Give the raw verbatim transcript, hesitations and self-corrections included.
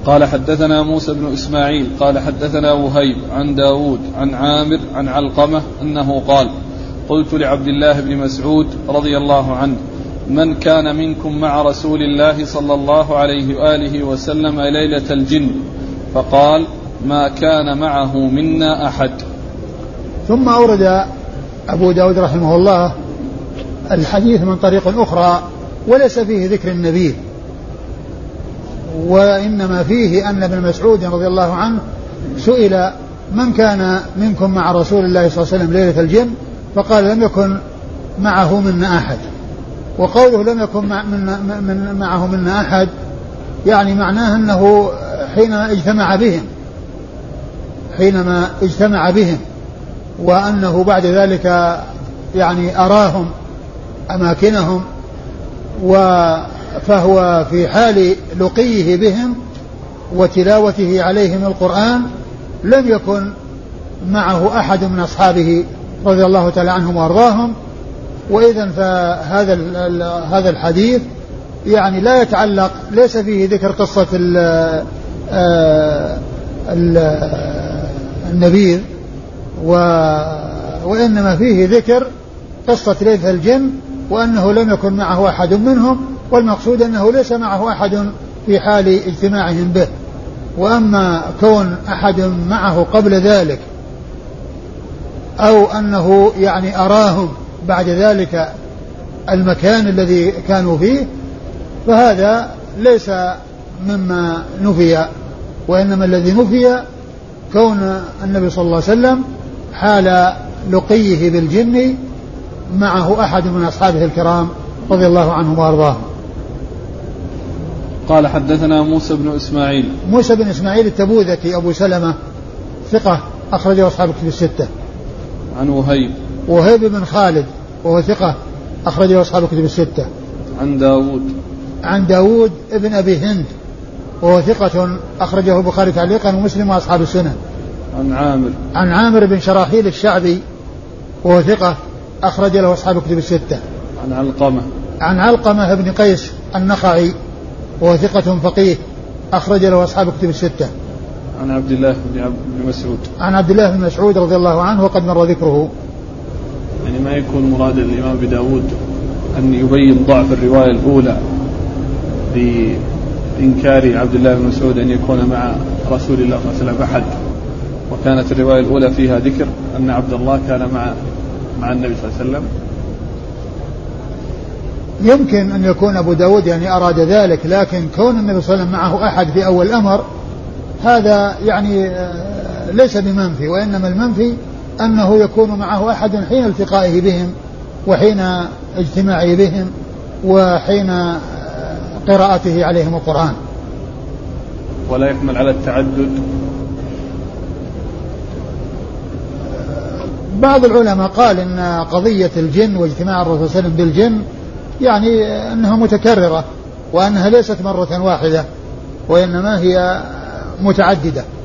قال حدثنا موسى بن إسماعيل قال حدثنا وهيب عن داود عن عامر عن علقمة أنه قال قلت لعبد الله بن مسعود رضي الله عنه من كان منكم مع رسول الله صلى الله عليه وآله وسلم ليلة الجن؟ فقال ما كان معه منا أحد. ثم أورد أبو داود رحمه الله الحديث من طريق أخرى وليس فيه ذكر النبي، وإنما فيه أن ابن مسعود رضي الله عنه سئل من كان منكم مع رسول الله صلى الله عليه وسلم ليلة الجن؟ فقال لم يكن معه منا أحد. وقوله لم يكن مع من من معه منا أحد يعني معناه أنه حين اجتمع بهم حينما اجتمع بهم وأنه بعد ذلك يعني أراهم أماكنهم، فهو في حال لقيه بهم وتلاوته عليهم القرآن لم يكن معه أحد من أصحابه رضي الله تعالى عنهم وأرضاهم. وإذن فهذا هذا الحديث يعني لا يتعلق، ليس فيه ذكر قصة ال ال النبيذ، وإنما فيه ذكر قصة ليلة الجن وأنه لم يكن معه أحد منهم، والمقصود أنه ليس معه أحد في حال اجتماعهم به. وأما كون أحد معه قبل ذلك أو أنه يعني أراهم بعد ذلك المكان الذي كانوا فيه فهذا ليس مما نفي، وإنما الذي نفي كون النبي صلى الله عليه وسلم حال لقيه بالجن معه أحد من أصحابه الكرام رضي الله عنهم وأرضاهم. قال حدثنا موسى بن إسماعيل موسى بن إسماعيل التبوذكي أبو سلمة ثقة أخرجه أصحاب الكتب الستة. عن وهيب وهيب بن خالد وهو ثقة أخرجه أصحاب الكتب الستة. عن داود عن داود ابن أبي هند وهو ثقة أخرجه البخاري تعليقا ومسلم وأصحاب السنن. عن عامر عن عامر بن شراحيل الشعبي وهو ثقة أخرج له أصحاب الكتب الستة. عن علقمة عن علقمة بن قيس النخعي وهو ثقة فقيه أخرج له أصحاب الكتب الستة. عن عبد الله بن مسعود عن عبد الله بن مسعود رضي الله عنه وقد مر ذكره. يعني ما يكون مراد الإمام بداود أن يبين ضعف الرواية الأولى بإنكار عبد الله بن مسعود أن يكون مع رسول الله صلى الله عليه وسلم أحد، وكانت الرواية الأولى فيها ذكر أن عبد الله كان مع مع النبي صلى الله عليه وسلم. يمكن أن يكون أبو داود يعني أراد ذلك، لكن كون النبي صلى الله عليه وسلم معه أحد في أول الأمر هذا يعني ليس بمنفي، وإنما المنفي أنه يكون معه أحد حين التقائه بهم وحين اجتماعه بهم وحين قراءته عليهم القرآن. ولا يكمل على التعدد. بعض العلماء قال إن قضية الجن واجتماع الرسول صلى الله عليه وسلم بالجن يعني أنها متكررة وأنها ليست مرة واحدة وإنما هي متعددة.